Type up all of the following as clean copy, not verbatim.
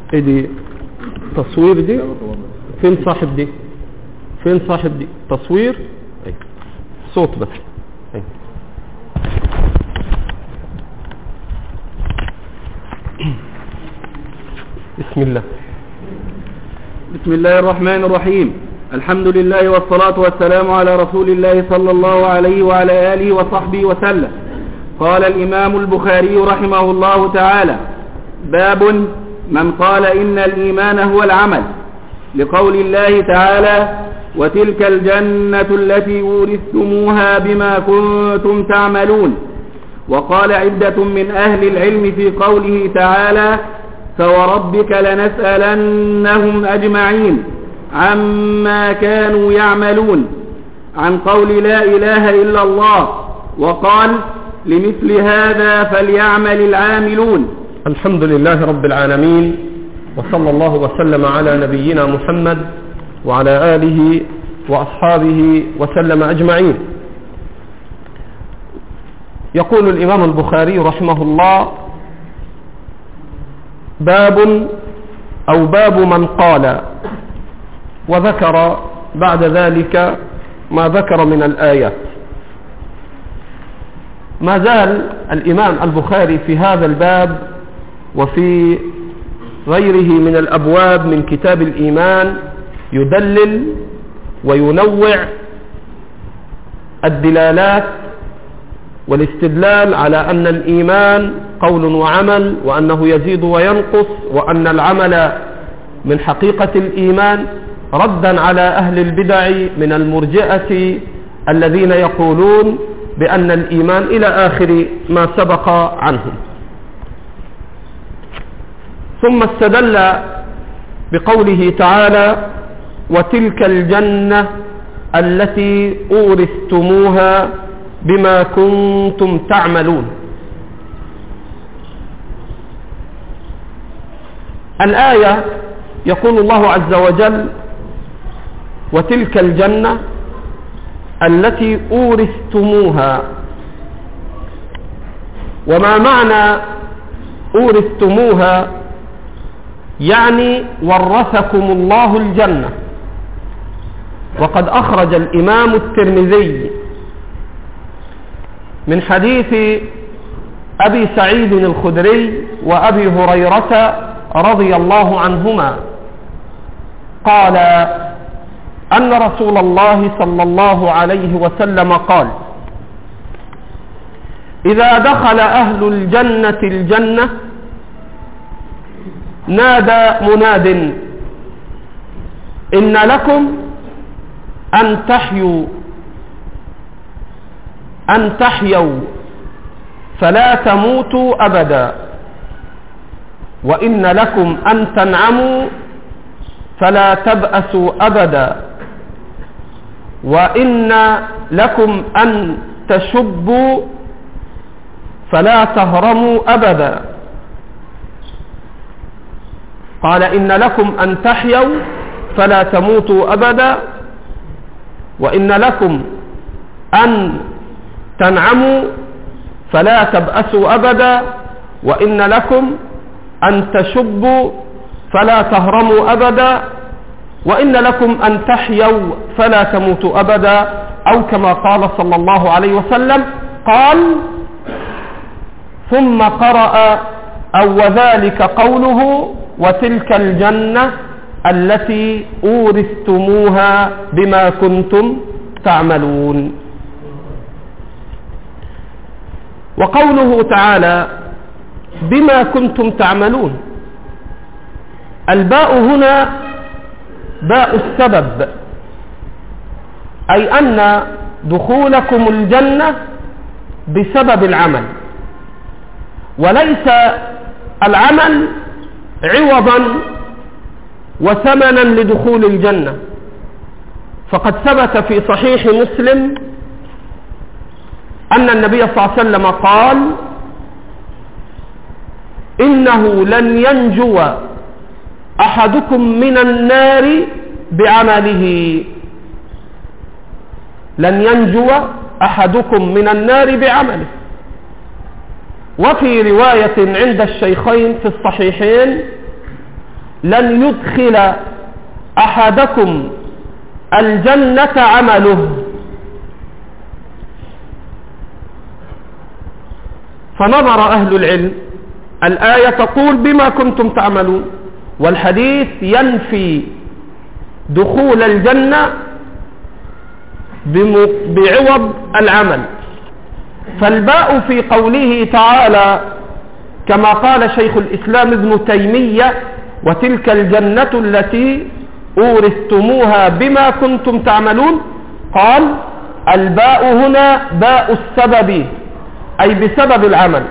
ايه دي تصوير دي؟ فين صاحب دي؟ فين صاحب دي؟ تصوير ايه صوت بس ايه. بسم الله. بسم الله الرحمن الرحيم. الحمد لله والصلاة والسلام على رسول الله صلى الله عليه وعلى آله وصحبه وسلم. قال الإمام البخاري رحمه الله تعالى: باب من قال إن الإيمان هو العمل، لقول الله تعالى: وتلك الجنة التي أورثتموها بما كنتم تعملون. وقال عدة من أهل العلم في قوله تعالى: فوربك لنسألنهم أجمعين عما كانوا يعملون، عن قول لا إله إلا الله، وقال: لمثل هذا فليعمل العاملون. الحمد لله رب العالمين، وصلى الله وسلم على نبينا محمد وعلى آله وأصحابه وسلم أجمعين. يقول الإمام البخاري رحمه الله: باب من قال، وذكر بعد ذلك ما ذكر من الآيات. ما زال الإمام البخاري في هذا الباب وفي غيره من الأبواب من كتاب الإيمان يدلل وينوع الدلالات والاستدلال على أن الإيمان قول وعمل، وأنه يزيد وينقص، وأن العمل من حقيقة الإيمان، ردا على أهل البدع من المرجئة الذين يقولون بأن الإيمان إلى آخر ما سبق عنهم. ثم استدل بقوله تعالى: وتلك الجنة التي أورثتموها بما كنتم تعملون. الآية يقول الله عز وجل: وتلك الجنة التي أورثتموها. وما معنى أورثتموها؟ يعني ورثكم الله الجنة. وقد أخرج الإمام الترمذي من حديث أبي سعيد الخدري وأبي هريرة رضي الله عنهما قال أن رسول الله صلى الله عليه وسلم قال: إذا دخل أهل الجنة الجنة نادى مناد: إن لكم أن تحيوا فلا تموتوا أبدا، وإن لكم أن تنعموا فلا تبأسوا أبدا، وإن لكم أن تشبوا فلا تهرموا أبدا. قال: إن لكم أن تحيوا فلا تموتوا أبدا، وإن لكم أن تنعموا فلا تبأسوا أبدا، وإن لكم أن تشبوا فلا تهرموا أبدا، وإن لكم أن تحيوا فلا تموتوا أبدا، أو كما قال صلى الله عليه وسلم. قال: ثم قرأ: أو وذلك قوله: وتلك الجنة التي أورثتموها بما كنتم تعملون. وقوله تعالى: بما كنتم تعملون، الباء هنا باء السبب، أي أن دخولكم الجنة بسبب العمل، وليس العمل عوضا وثمنا لدخول الجنة. فقد ثبت في صحيح مسلم أن النبي صلى الله عليه وسلم قال: إنه لن ينجو أحدكم من النار بعمله، لن ينجو أحدكم من النار بعمله. وفي رواية عند الشيخين في الصحيحين لن يدخل أحدكم الجنة عمله. فنظر أهل العلم، الآية تقول بما كنتم تعملون، والحديث ينفي دخول الجنة بعوض العمل. فالباء في قوله تعالى كما قال شيخ الإسلام ابن تيمية: وتلك الجنة التي أورثتموها بما كنتم تعملون، قال الباء هنا باء السبب، أي بسبب العمل.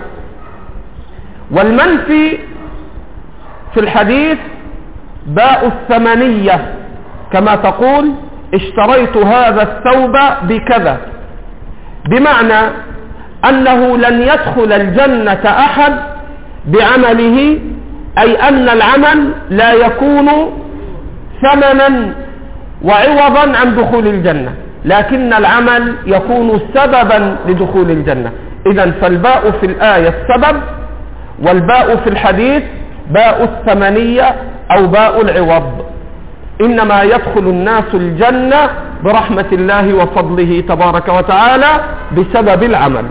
والمنفي في الحديث باء الثمنية، كما تقول اشتريت هذا الثوب بكذا، بمعنى أنه لن يدخل الجنة أحد بعمله، أي أن العمل لا يكون ثمنا وعوضا عن دخول الجنة، لكن العمل يكون سببا لدخول الجنة. إذن فالباء في الآية السبب، والباء في الحديث باء الثمنية أو باء العوض. إنما يدخل الناس الجنة برحمة الله وفضله تبارك وتعالى بسبب العمل.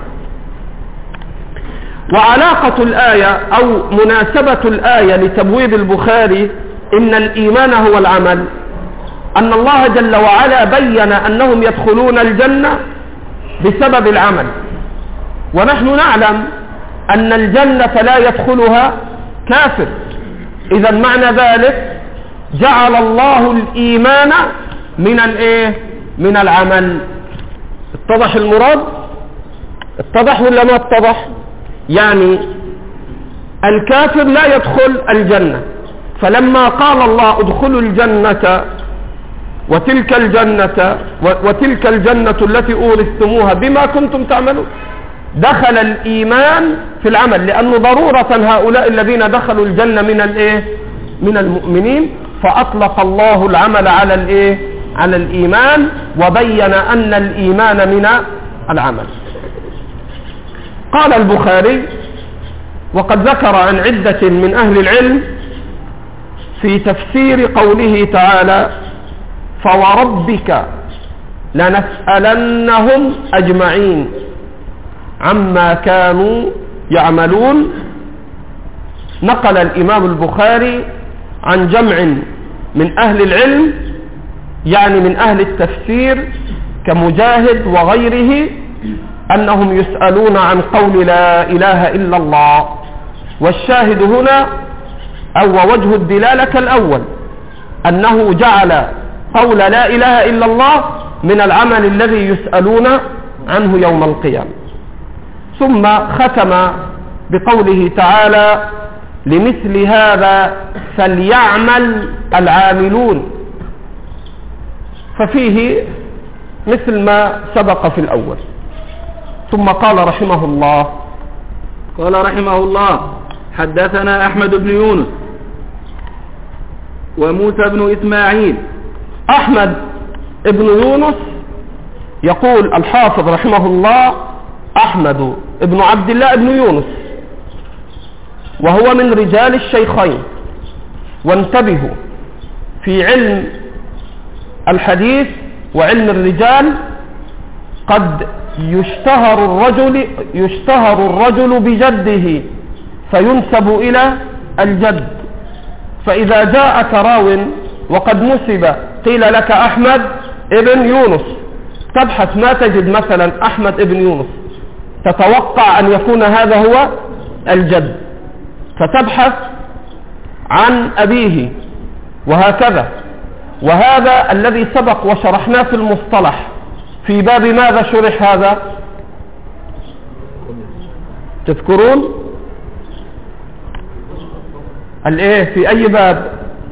وعلاقة الآية أو مناسبة الآية لتبويب البخاري إن الإيمان هو العمل، أن الله جل وعلا بين أنهم يدخلون الجنة بسبب العمل، ونحن نعلم أن الجنة لا يدخلها كافر. إذا معنى ذلك جعل الله الإيمان من العمل. اتضح المراد؟ اتضح ولا ما اتضح؟ يعني الكافر لا يدخل الجنة، فلما قال الله ادخلوا الجنة وتلك الجنة التي أورثتموها بما كنتم تعملون، دخل الإيمان في العمل، لأنه ضرورة هؤلاء الذين دخلوا الجنة من المؤمنين، فأطلق الله العمل على الإيمان، وبين أن الإيمان من العمل. قال البخاري: وقد ذكر عن عدة من أهل العلم في تفسير قوله تعالى: فوربك لنسألنهم أجمعين عما كانوا يعملون. نقل الإمام البخاري عن جمع من أهل العلم، يعني من أهل التفسير كمجاهد وغيره، أنهم يسألون عن قول لا إله إلا الله. والشاهد هنا أو وجه الدلالة كالأول، أنه جعل قول لا إله إلا الله من العمل الذي يسألون عنه يوم القيامة. ثم ختم بقوله تعالى: لمثل هذا فليعمل العاملون، ففيه مثل ما سبق في الأول. ثم قال رحمه الله: حدثنا أحمد بن يونس وموسى بن إسماعيل. أحمد بن يونس يقول الحافظ رحمه الله: أحمد بن عبد الله بن يونس، وهو من رجال الشيخين. وانتبهوا، في علم الحديث وعلم الرجال قد يشتهر الرجل بجده فينسب إلى الجد، فإذا جاءك راو وقد نسب قيل لك أحمد ابن يونس، تبحث ما تجد مثلا أحمد ابن يونس، تتوقع أن يكون هذا هو الجد، فتبحث عن أبيه، وهكذا. وهذا الذي سبق وشرحناه في المصطلح. في باب ماذا شرح هذا؟ تذكرون؟ في أي باب؟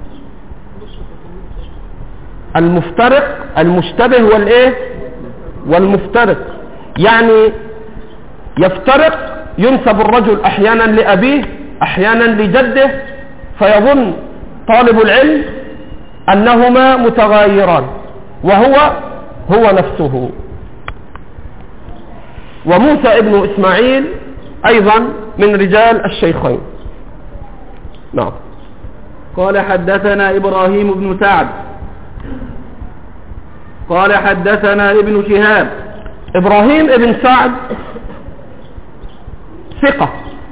المفترق، المشتبه والمفترق. يعني يفترق، ينسب الرجل أحيانا لأبيه أحيانا لجده، فيظن طالب العلم أنهما متغايران، وهو نفسه. وموسى ابن إسماعيل أيضا من رجال الشيخين. نعم. قال حدثنا إبراهيم بن سعد قال حدثنا ابن شهاب. إبراهيم بن سعد ثقة،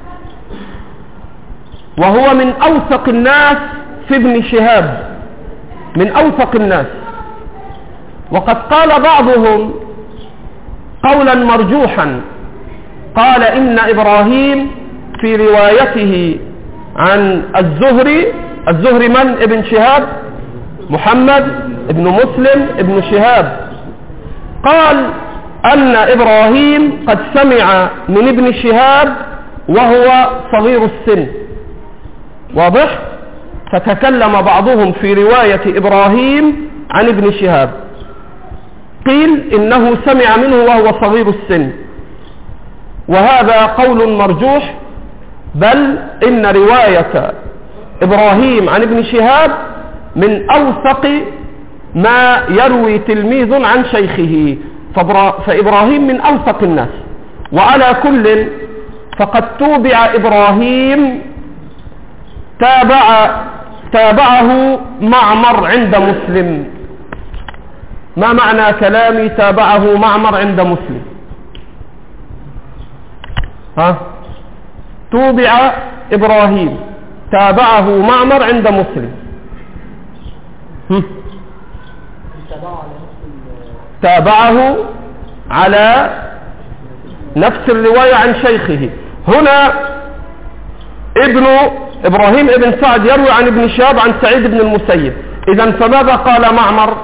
وهو من أوثق الناس في ابن شهاب، من أوثق الناس. وقد قال بعضهم قولا مرجوحا، قال إن إبراهيم في روايته عن الزهري من ابن شهاب؟ محمد ابن مسلم ابن شهاب، قال أن إبراهيم قد سمع من ابن شهاب وهو صغير السن. واضح؟ فتكلم بعضهم في رواية إبراهيم عن ابن شهاب، قيل إنه سمع منه وهو صغير السن، وهذا قول مرجوح، بل إن رواية إبراهيم عن ابن شهاب من أوثق ما يروي تلميذ عن شيخه، فإبراهيم من أوثق الناس. وعلى كل فقد توبع إبراهيم، تابعه معمر عند مسلم. ما معنى كلامي تابعه معمر عند مسلم؟ توبع إبراهيم، تابعه معمر عند مسلم. تابعه على نفس الرواية عن شيخه. هنا إبراهيم ابن سعد يروي عن ابن شهاب عن سعيد بن المسيب، إذن فماذا قال معمر؟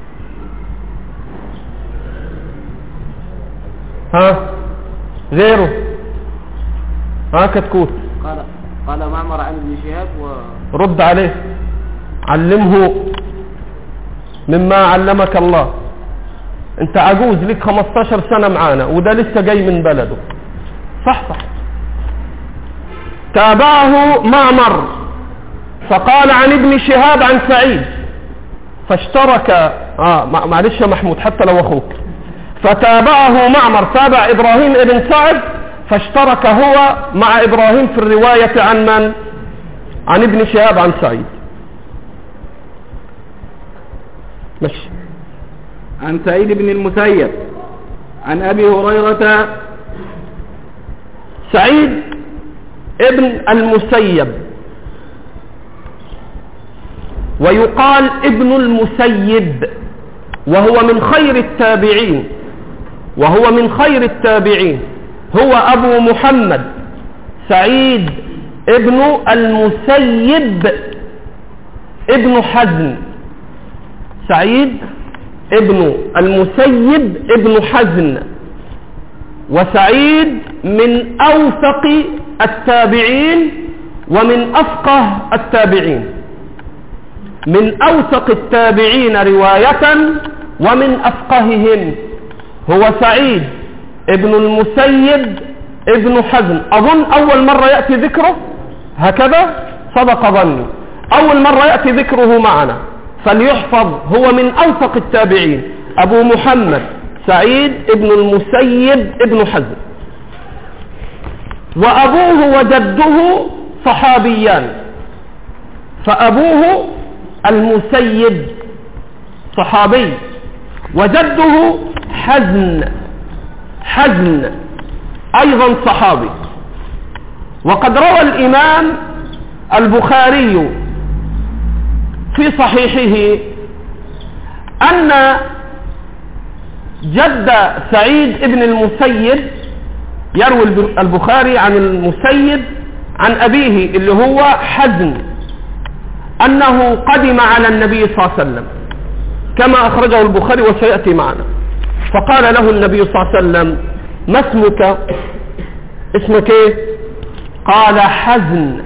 غيره كتكوت. قال معمر عن ابن شهاب رد عليه، علمه مما علمك الله. انت عجوز لك 15 سنة معانا وده لسه جاي من بلده. صح. تابعه معمر فقال عن ابن شهاب عن سعيد، فاشترك معلش يا محمود حتى لو اخوك. فتابعه معمر، تابع إبراهيم ابن سعد، فاشترك هو مع إبراهيم في الرواية عن من؟ عن ابن شهاب عن سعيد. ماشي. عن سعيد بن المسيب عن أبي هريرة. سعيد ابن المسيب، ويقال ابن المسيب، وهو من خير التابعين، هو أبو محمد سعيد ابن المسيب ابن حزن. سعيد ابن المسيب ابن حزن. وسعيد من أوثق التابعين ومن أفقه التابعين، من أوثق التابعين رواية ومن أفقههم. هو سعيد ابن المسيب ابن حزن. أظن أول مرة يأتي ذكره هكذا، صدق ظني، أول مرة يأتي ذكره معنا، فليحفظ هو من أوثق التابعين، أبو محمد سعيد ابن المسيب ابن حزن. وأبوه وجده صحابيان، فأبوه المسيب صحابي، وجده حزن أيضا صحابي. وقد روى الإمام البخاري في صحيحه أن جد سعيد ابن المسيب، يروي البخاري عن المسيب عن أبيه اللي هو حزن، أنه قدم على النبي صلى الله عليه وسلم كما أخرجه البخاري وسيأتي معنا. فقال له النبي صلى الله عليه وسلم: ما اسمك؟ اسمك ايه؟ قال: حزن.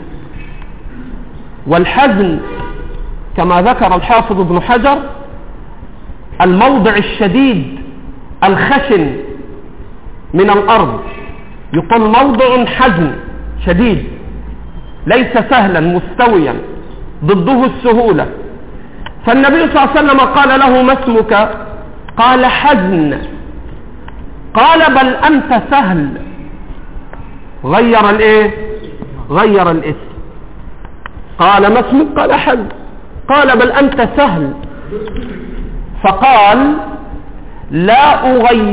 والحزن كما ذكر الحافظ ابن حجر الموضع الشديد الخشن من الأرض، يقال موضع حزن شديد ليس سهلا مستويا، ضده السهولة. فالنبي صلى الله عليه وسلم قال له: ما اسمك؟ قال: حزن. قال: بل أنت سهل. غير الاسم. قال: ما اسمك؟ قال: حزن. قال: بل أنت سهل. فقال: لا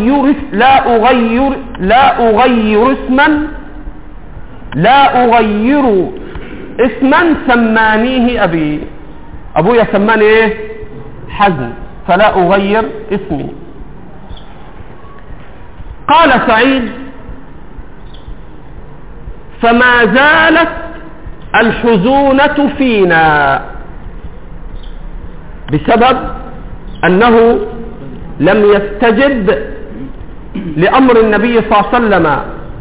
أغير اسما سمانيه أبي. أبويا سماني إيه؟ حزن، فلا أغير اسمي. قال سعيد: فما زالت الحزونة فينا بسبب أنه لم يستجب لأمر النبي صلى الله عليه وسلم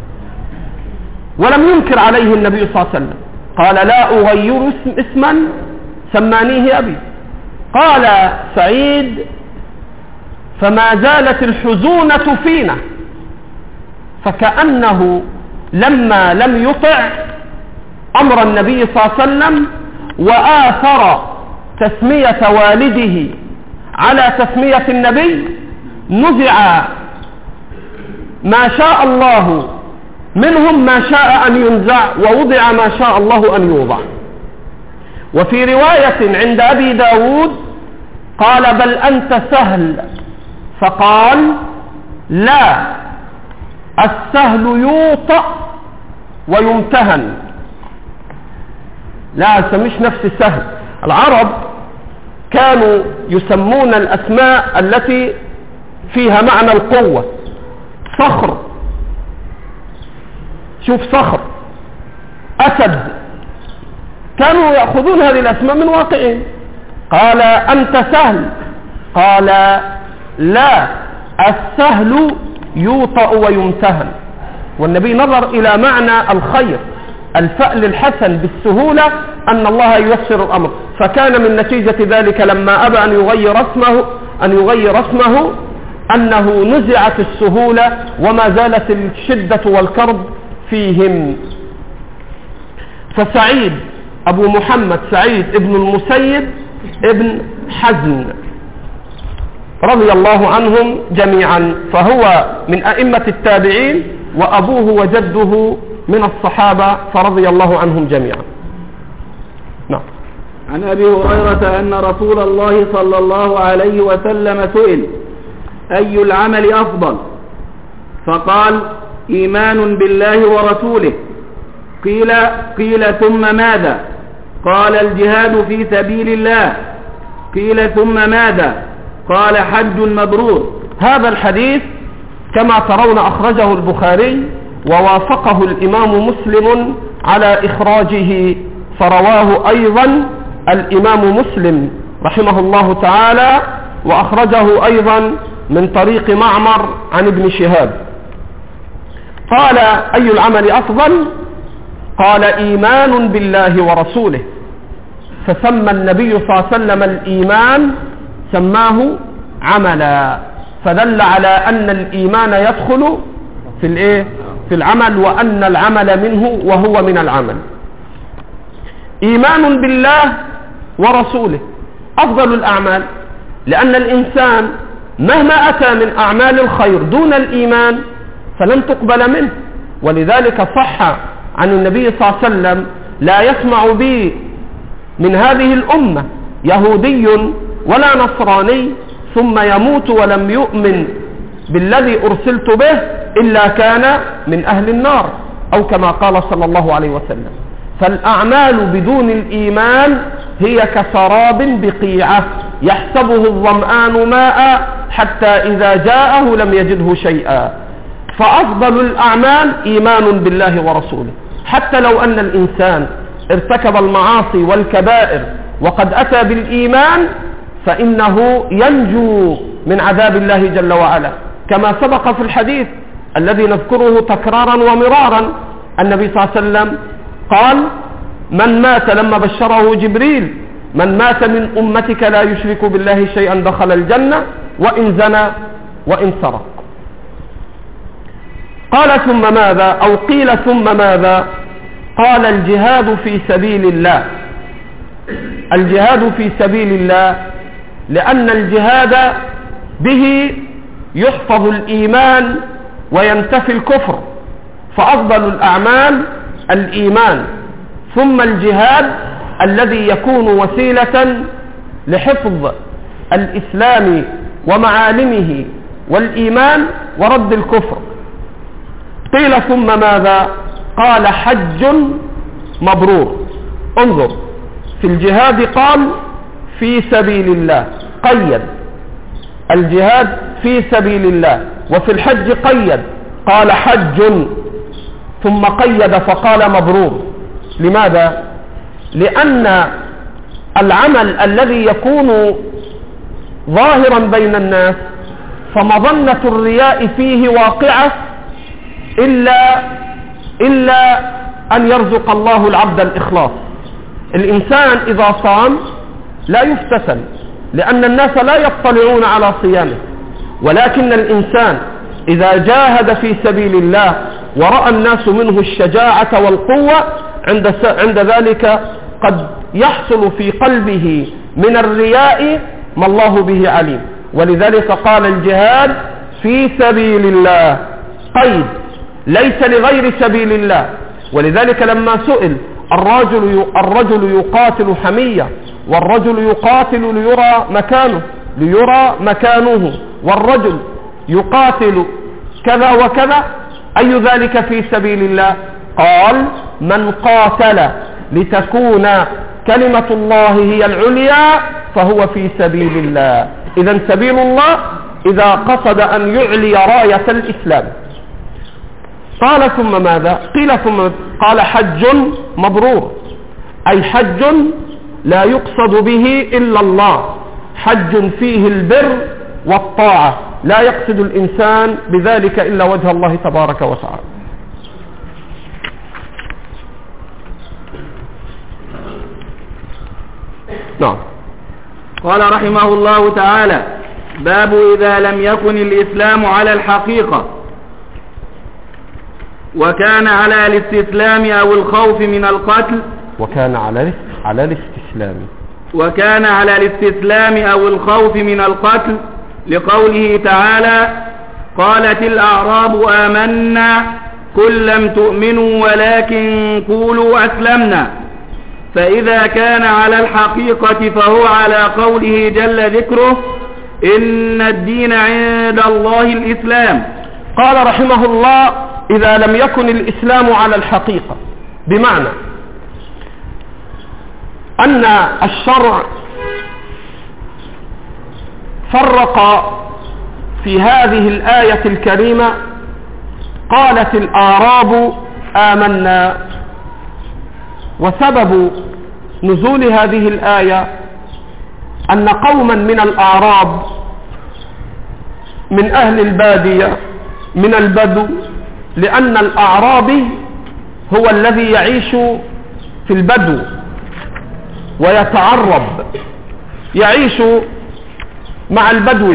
ولم ينكر عليه النبي صلى الله عليه وسلم. قال: لا أغير اسما سمانيه أبي. قال سعيد: فما زالت الحزونة فينا، فكأنه لما لم يطع أمر النبي صلى الله عليه وسلم وآثر تسمية والده على تسمية النبي، نزع ما شاء الله منهم ما شاء أن ينزع، ووضع ما شاء الله أن يوضع. وفي رواية عند أبي داود قال: بل أنت سهل. فقال: لا، السهل يوطأ ويمتهن. لا سميش نفسي سهل. العرب كانوا يسمون الأسماء التي فيها معنى القوة. صخر، شوف صخر، أسد، كانوا يأخذون هذه الأسماء من واقعهم. قال: أنت سهل. قال: لا، السهل يوطأ ويمتهن. والنبي نظر إلى معنى الخير، الفأل الحسن بالسهولة، أن الله ييسر الأمر. فكان من نتيجة ذلك لما أبى أن يغير اسمه أنه نزعت السهولة وما زالت الشدة والكرب فيهم. فسعيد أبو محمد سعيد ابن المسيب ابن حزن رضي الله عنهم جميعا، فهو من أئمة التابعين، وأبوه وجده من الصحابة، فرضي الله عنهم جميعا. نعم. عن أبي هريرة أن رسول الله صلى الله عليه وسلم سئل: أي العمل أفضل؟ فقال: إيمان بالله ورسوله. قيل ثم ماذا؟ قال: الجهاد في سبيل الله. قيل ثم ماذا؟ قال: حج مبرور. هذا الحديث كما ترون أخرجه البخاري، ووافقه الإمام مسلم على إخراجه، فرواه أيضا الإمام مسلم رحمه الله تعالى، وأخرجه أيضا من طريق معمر عن ابن شهاب. قال: أي العمل أفضل؟ قال: إيمان بالله ورسوله. فسمى النبي صلى الله عليه وسلم الإيمان، سماه عملا، فدل على أن الإيمان يدخل في العمل، وأن العمل منه وهو من العمل. إيمان بالله ورسوله أفضل الأعمال، لأن الإنسان مهما أتى من أعمال الخير دون الإيمان فلن تقبل منه. ولذلك صح عن النبي صلى الله عليه وسلم: لا يسمع بي من هذه الأمة يهودي ولا نصراني ثم يموت ولم يؤمن بالذي أرسلت به إلا كان من أهل النار، أو كما قال صلى الله عليه وسلم. فالأعمال بدون الإيمان هي كسراب بقيعة يحسبه الظمآن ماء حتى إذا جاءه لم يجده شيئا. فأفضل الأعمال إيمان بالله ورسوله، حتى لو أن الإنسان ارتكب المعاصي والكبائر وقد أتى بالإيمان فإنه ينجو من عذاب الله جل وعلا، كما سبق في الحديث الذي نذكره تكرارا ومرارا. النبي صلى الله عليه وسلم قال: من مات، لما بشره جبريل: من مات من أمتك لا يشرك بالله شيئا دخل الجنة وإن زنى وإن سرق. قال: ثم ماذا؟ أو قيل ثم ماذا؟ قال: الجهاد في سبيل الله. الجهاد في سبيل الله، لأن الجهاد به يحفظ الإيمان وينتفي الكفر، فأفضل الأعمال الإيمان، ثم الجهاد، الذي يكون وسيلة لحفظ الإسلام ومعالمه والإيمان ورد الكفر. قيل ثم ماذا؟ قال حج مبرور. انظر، في الجهاد قال في سبيل الله، قيد الجهاد في سبيل الله، وفي الحج قيد قال حج، ثم قيد فقال مبرور. لماذا؟ لأن العمل الذي يكون ظاهرا بين الناس فمظنة الرياء فيه واقعة إلا أن يرزق الله العبد الإخلاص. الإنسان إذا صام لا يفتتن، لأن الناس لا يطلعون على صيامه، ولكن الإنسان إذا جاهد في سبيل الله ورأى الناس منه الشجاعة والقوة، عند ذلك قد يحصل في قلبه من الرياء ما الله به عليم. ولذلك قال الجهاد في سبيل الله، قيد ليس لغير سبيل الله. ولذلك لما سئل الرجل يقاتل حمية، والرجل يقاتل ليرى مكانه، والرجل يقاتل كذا وكذا، أي ذلك في سبيل الله؟ قال من قاتل لتكون كلمة الله هي العليا فهو في سبيل الله. إذن سبيل الله إذا قصد أن يعلي راية الإسلام. قال ثم ماذا؟ قيل ثم قال حج مبرور، أي حج لا يقصد به إلا الله، حج فيه البر والطاعة، لا يقصد الإنسان بذلك إلا وجه الله تبارك وتعالى. نعم. قال رحمه الله تعالى: باب إذا لم يكن الإسلام على الحقيقة وكان على الاستسلام أو الخوف من القتل، وكان على الاستسلام أو الخوف من القتل، لقوله تعالى: قالت الأعراب آمنا قل لم تؤمنوا ولكن قولوا أسلمنا. فإذا كان على الحقيقة فهو على قوله جل ذكره: إن الدين عند الله الإسلام. قال رحمه الله: إذا لم يكن الإسلام على الحقيقة، بمعنى أن الشرع فرق في هذه الآية الكريمة: قالت الأعراب آمنا. وسبب نزول هذه الآية أن قوما من الأعراب من أهل البادية من البدو، لأن الأعرابي هو الذي يعيش في البدو ويتعرب، يعيش مع البدو،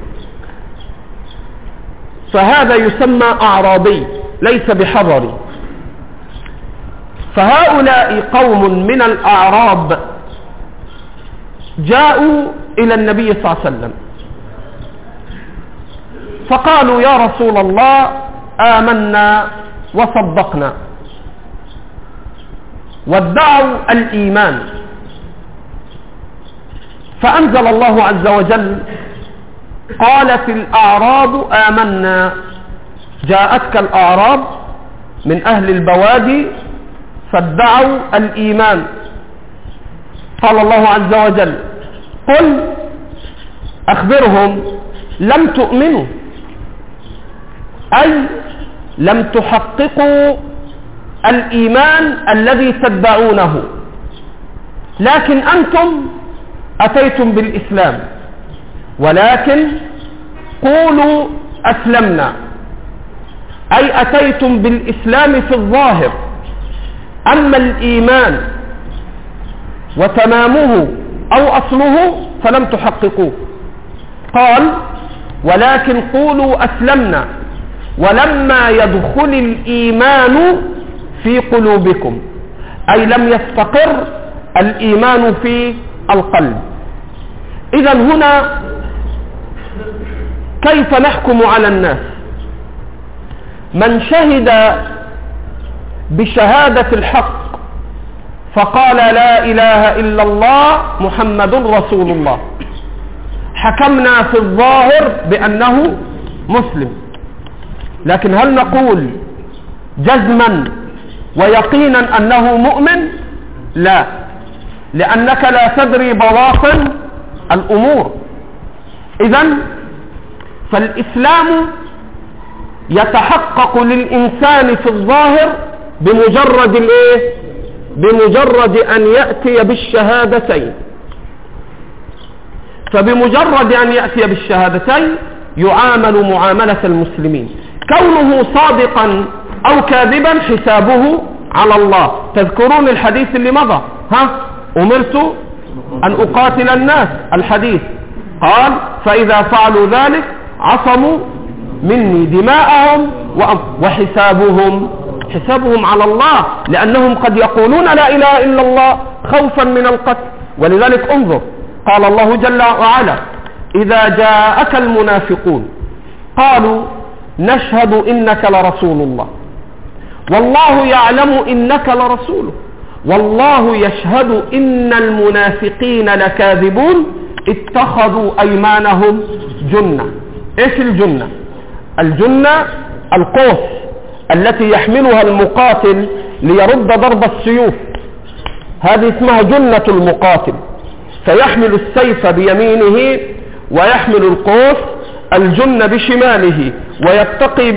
فهذا يسمى أعرابي ليس بحضري. فهؤلاء قوم من الأعراب جاءوا إلى النبي صلى الله عليه وسلم فقالوا: يا رسول الله آمنا وصدقنا، وادعوا الإيمان. فأنزل الله عز وجل: قالت الأعراب آمنا. جاءتك الأعراب من أهل البوادي فادعوا الإيمان. قال الله عز وجل: قل أخبرهم لم تؤمنوا، أي لم تحققوا الإيمان الذي تدعونه، لكن أنتم أتيتم بالإسلام، ولكن قولوا أسلمنا، أي أتيتم بالإسلام في الظاهر، أما الإيمان وتمامه أو أصله فلم تحققوه. قال: ولكن قولوا أسلمنا ولما يدخل الإيمان في قلوبكم، أي لم يستقر الإيمان في القلب. إذن هنا كيف نحكم على الناس؟ من شهد بشهادة الحق فقال لا إله إلا الله محمد رسول الله، حكمنا في الظاهر بأنه مسلم، لكن هل نقول جزما ويقينا أنه مؤمن؟ لا، لأنك لا تدري بواطن الأمور. إذن فالإسلام يتحقق للإنسان في الظاهر بمجرد أن يأتي بالشهادتين. فبمجرد أن يأتي بالشهادتين يعامل معاملة المسلمين، كونه صادقا أو كاذبا حسابه على الله. تذكرون الحديث اللي مضى، أمرت أن أقاتل الناس، الحديث قال فإذا فعلوا ذلك عصموا مني دماءهم وحسابهم على الله، لأنهم قد يقولون لا إله إلا الله خوفا من القتل. ولذلك انظر، قال الله جل وعلا إذا جاءك المنافقون قالوا نشهد إنك لرسول الله والله يعلم إنك لرسوله والله يشهد إن المنافقين لكاذبون اتخذوا أيمانهم جنة. إيش الجنة؟ الجنة القوس التي يحملها المقاتل ليرد ضرب السيوف، هذه اسمها جنة المقاتل، فيحمل السيف بيمينه ويحمل القوس الجنة بشماله ويتقي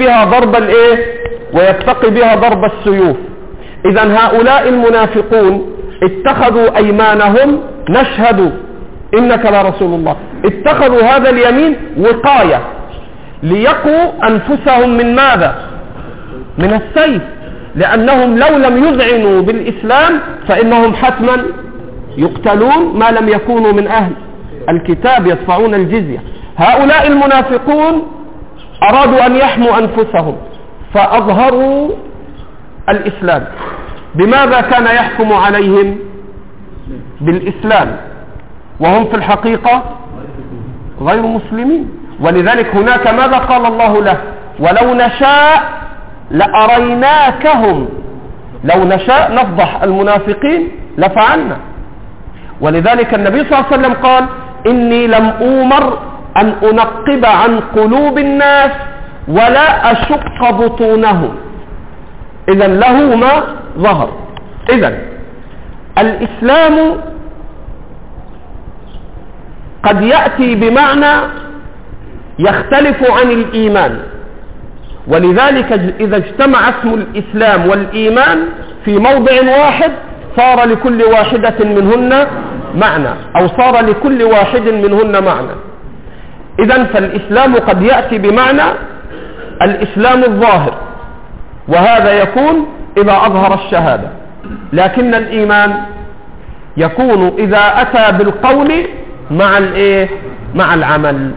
بها ضرب السيوف. إذن هؤلاء المنافقون اتخذوا أيمانهم نشهد إنك لرسول الله، اتخذوا هذا اليمين وقاية ليقوا أنفسهم من ماذا؟ من السيف، لأنهم لو لم يذعنوا بالإسلام فإنهم حتما يقتلون ما لم يكونوا من أهل الكتاب يدفعون الجزية. هؤلاء المنافقون أرادوا أن يحموا أنفسهم فأظهروا الإسلام. بماذا كان يحكم عليهم؟ بالإسلام، وهم في الحقيقة غير مسلمين. ولذلك هناك ماذا قال الله له؟ ولو نشاء لأريناكهم، لو نشاء نفضح المنافقين لفعلنا. ولذلك النبي صلى الله عليه وسلم قال إني لم أؤمر أن أنقب عن قلوب الناس ولا أشق بطونهم. إذن له ما ظهر. إذن الإسلام قد يأتي بمعنى يختلف عن الإيمان، ولذلك إذا اجتمع اسم الإسلام والإيمان في موضع واحد صار لكل واحدة منهن معنى، أو صار لكل واحد منهن معنى. إذن فالإسلام قد يأتي بمعنى الإسلام الظاهر، وهذا يكون إذا أظهر الشهادة، لكن الإيمان يكون إذا أتى بالقول مع العمل.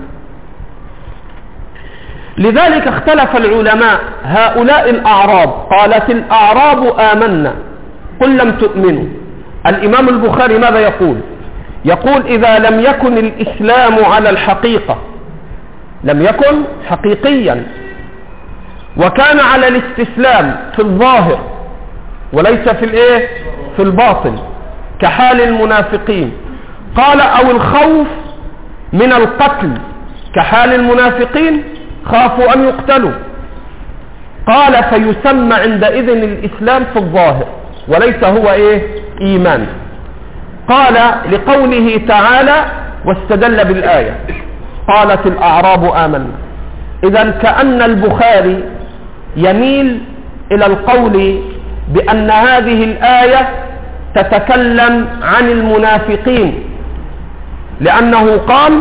لذلك اختلف العلماء. هؤلاء الأعراب قالت الأعراب آمنا قل لم تؤمنوا. الإمام البخاري ماذا يقول؟ يقول إذا لم يكن الإسلام على الحقيقة، لم يكن حقيقيا، وكان على الاستسلام في الظاهر وليس في الباطن كحال المنافقين، قال أو الخوف من القتل كحال المنافقين خافوا أن يقتلوا، قال فيسمى عندئذ الإسلام في الظاهر وليس هو إيمان. قال لقوله تعالى واستدل بالآية قالت الأعراب آمنا. إذن كأن البخاري يميل إلى القول بأن هذه الآية تتكلم عن المنافقين، لأنه قال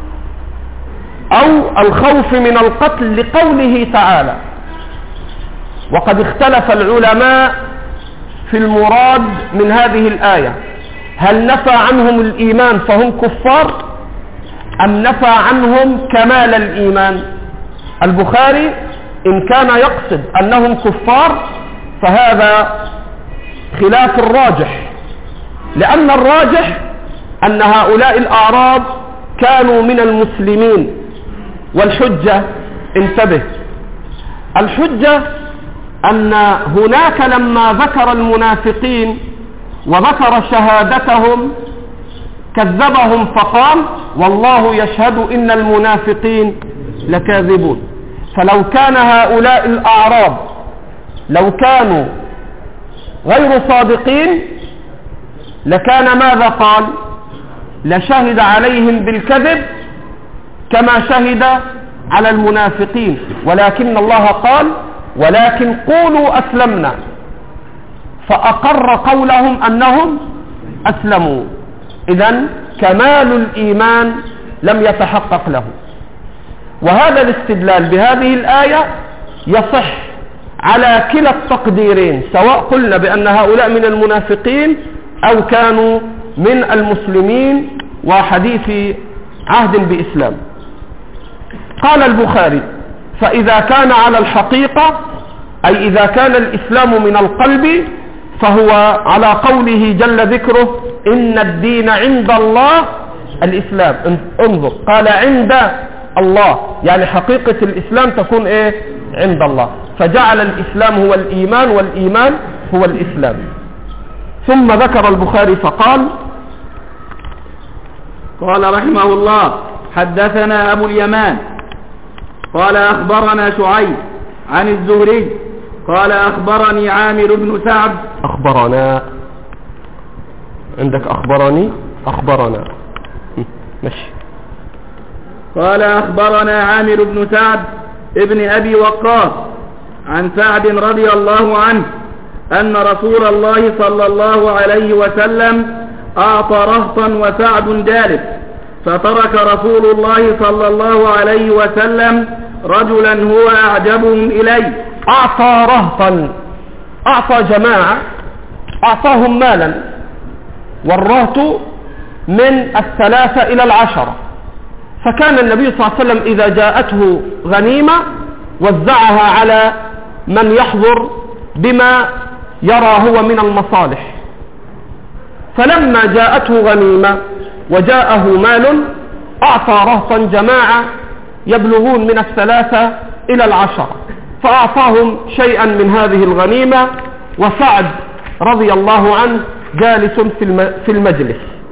أو الخوف من القتل لقوله تعالى. وقد اختلف العلماء في المراد من هذه الآية، هل نفى عنهم الإيمان فهم كفار أم نفى عنهم كمال الإيمان؟ البخاري إن كان يقصد أنهم كفار فهذا خلاف الراجح، لأن الراجح أن هؤلاء الأعراب كانوا من المسلمين. والحجة انتبه، الحجة أن هناك لما ذكر المنافقين وذكر شهادتهم كذبهم فقال والله يشهد إن المنافقين لكاذبون. فلو كان هؤلاء الأعراب لو كانوا غير صادقين لكان ماذا قال؟ لشهد عليهم بالكذب كما شهد على المنافقين، ولكن الله قال ولكن قولوا أسلمنا، فأقر قولهم أنهم أسلموا. إذن كمال الإيمان لم يتحقق له. وهذا الاستدلال بهذه الآية يصح على كلا التقديرين، سواء قلنا بأن هؤلاء من المنافقين أو كانوا من المسلمين وحديث عهد بإسلام. قال البخاري فإذا كان على الحقيقة أي إذا كان الإسلام من القلب فهو على قوله جل ذكره إن الدين عند الله الإسلام. انظر قال عند الله، يعني حقيقة الإسلام تكون إيه؟ عند الله، فجعل الإسلام هو الإيمان والإيمان هو الإسلام. ثم ذكر البخاري فقال قال رحمه الله حدثنا أبو اليمان قال أخبرنا شعيب عن الزهري قال أخبرني عامر بن سعد. أخبرنا عندك أخبرنا ماشي. قال أخبرنا عامر بن سعد ابن أبي وقاص عن سعد رضي الله عنه أن رسول الله صلى الله عليه وسلم أعطى رهطا وسعد جالس، فترك رسول الله صلى الله عليه وسلم رجلا هو أعجبهم إليه. أعطى رهطا، أعطى جماعة، أعطاهم مالا، والرهط من 3 إلى 10. فكان النبي صلى الله عليه وسلم إذا جاءته غنيمة وزعها على من يحضر بما يرى هو من المصالح. فلما جاءته غنيمة وجاءه مال أعطى رهطا جماعة يبلغون من 3 إلى 10، فأعطاهم شيئا من هذه الغنيمة، وسعد رضي الله عنه جالس في المجلس.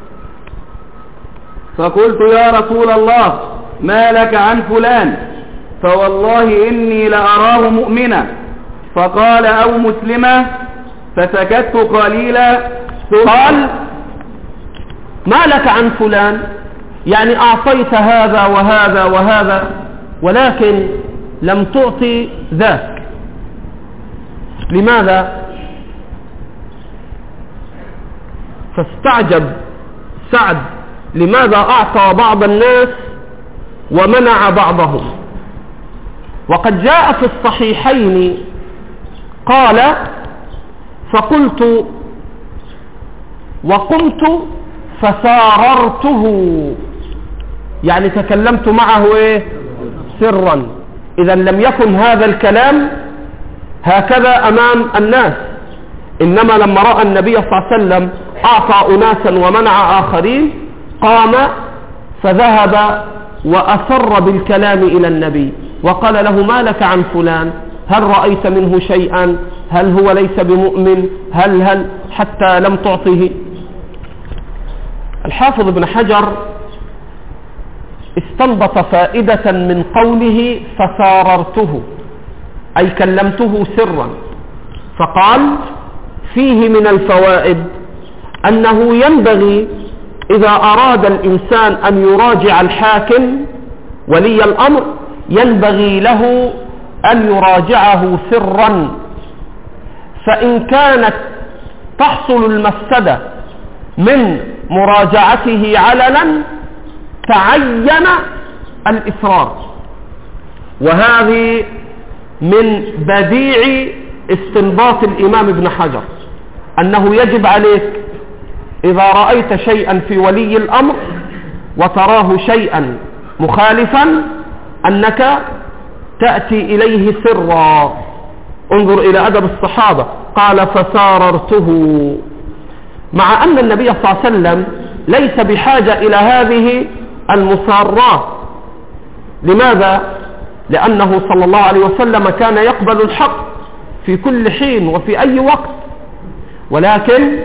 فقلت يا رسول الله ما لك عن فلان؟ فوالله إني لأراه مؤمنا. فقال أو مسلما. فسكت قليلا قال ما لك عن فلان، يعني أعطيت هذا وهذا وهذا ولكن لم تعطي ذاك. لماذا؟ فاستعجب سعد لماذا أعطى بعض الناس ومنع بعضهم. وقد جاء في الصحيحين قال فقلت وقمت فساررته، يعني تكلمت معه إيه؟ سرا. إذا لم يكن هذا الكلام هكذا أمام الناس، إنما لما رأى النبي صلى الله عليه وسلم أعطى أناسا ومنع آخرين قام فذهب وأسر بالكلام إلى النبي وقال له ما لك عن فلان؟ هل رأيت منه شيئا؟ هل هو ليس بمؤمن؟ هل حتى لم تعطه. الحافظ ابن حجر استنبط فائدة من قوله فساررته، أي كلمته سرا. فقال فيه من الفوائد أنه ينبغي إذا أراد الإنسان أن يراجع الحاكم ولي الأمر ينبغي له أن يراجعه سرا، فإن كانت تحصل المفسدة من مراجعته علنا تعين الإصرار. وهذه من بديع استنباط الإمام ابن حجر أنه يجب عليك إذا رأيت شيئا في ولي الأمر وتراه شيئا مخالفا أنك تأتي إليه سرا. انظر إلى أدب الصحابة، قال فساررته، مع أن النبي صلى الله عليه وسلم ليس بحاجة إلى هذه المسارات. لماذا؟ لأنه صلى الله عليه وسلم كان يقبل الحق في كل حين وفي أي وقت، ولكن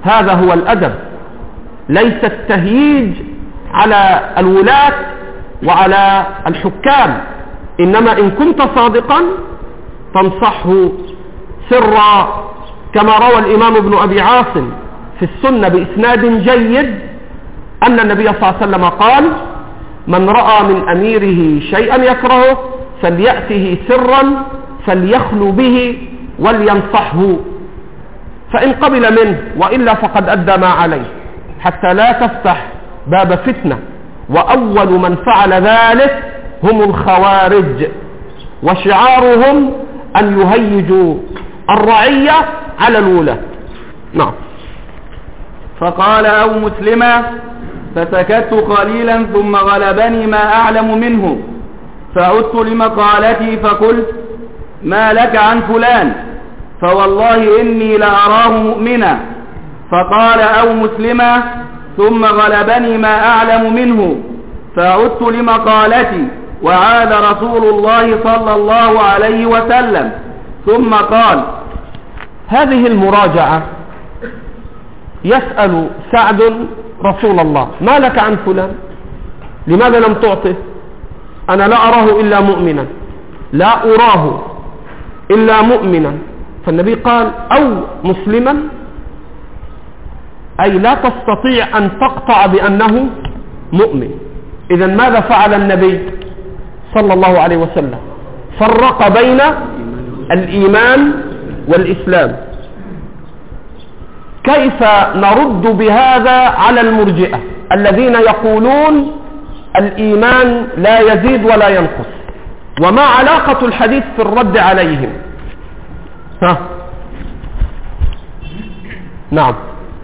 هذا هو الأدب، ليس التهييج على الولاة وعلى الحكام، إنما إن كنت صادقا تنصحه سرا، كما روى الإمام ابن أبي عاصم في السنة بإسناد جيد أن النبي صلى الله عليه وسلم قال: من رأى من أميره شيئا يكرهه فليأته سرا فليخلو به ولينصحه، فإن قبل منه وإلا فقد أدى ما عليه، حتى لا تفتح باب فتنة. وأول من فعل ذلك هم الخوارج، وشعارهم أن يهيجوا الرعية على الولاة. نعم. فقال: أو مسلما، فسكت قليلا ثم غلبني ما أعلم منه، فعدت لمقالتي فقلت: ما لك عن فلان؟ فوالله إني لأراه مؤمنا. فقال: أو مسلما، ثم غلبني ما أعلم منه، فعدت لمقالتي، وعاد رسول الله صلى الله عليه وسلم، ثم قال: هذه المراجعة يسأل سعد رسول الله: ما لك عن فلان؟ لماذا لم تعطه؟ أنا لا أراه إلا مؤمنا، لا أراه إلا مؤمنا. فالنبي قال: أو مسلما، أي لا تستطيع أن تقطع بأنه مؤمن. إذن ماذا فعل النبي صلى الله عليه وسلم؟ فرق بين الإيمان والإسلام. كيف نرد بهذا على المرجئة الذين يقولون الإيمان لا يزيد ولا ينقص؟ وما علاقة الحديث في الرد عليهم؟ نعم.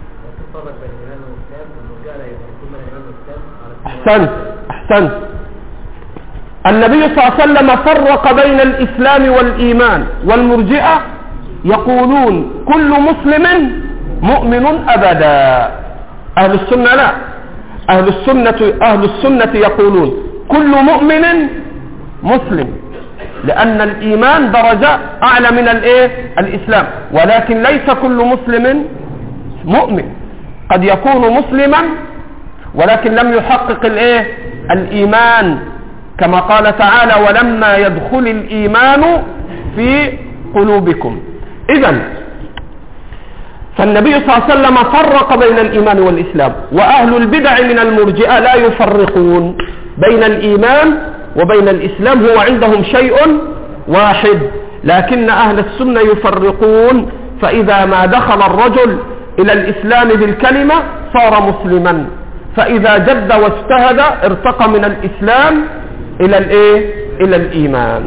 أحسنت. النبي صلى الله عليه وسلم فرق بين الإسلام والإيمان، والمرجئة يقولون كل مسلم مؤمن أبدا. أهل السنة لا، أهل السنة يقولون كل مؤمن مسلم، لأن الإيمان درجة أعلى من الإسلام، ولكن ليس كل مسلم مؤمن، قد يكون مسلما ولكن لم يحقق الإيمان، كما قال تعالى: ولما يدخل الإيمان في قلوبكم. إذن فالنبي صلى الله عليه وسلم فرق بين الإيمان والإسلام، وأهل البدع من المرجئة لا يفرقون بين الإيمان وبين الإسلام، هو عندهم شيء واحد، لكن أهل السنة يفرقون، فإذا ما دخل الرجل إلى الإسلام بالكلمة صار مسلما، فإذا جد واجتهد ارتقى من الإسلام إلى الإيمان.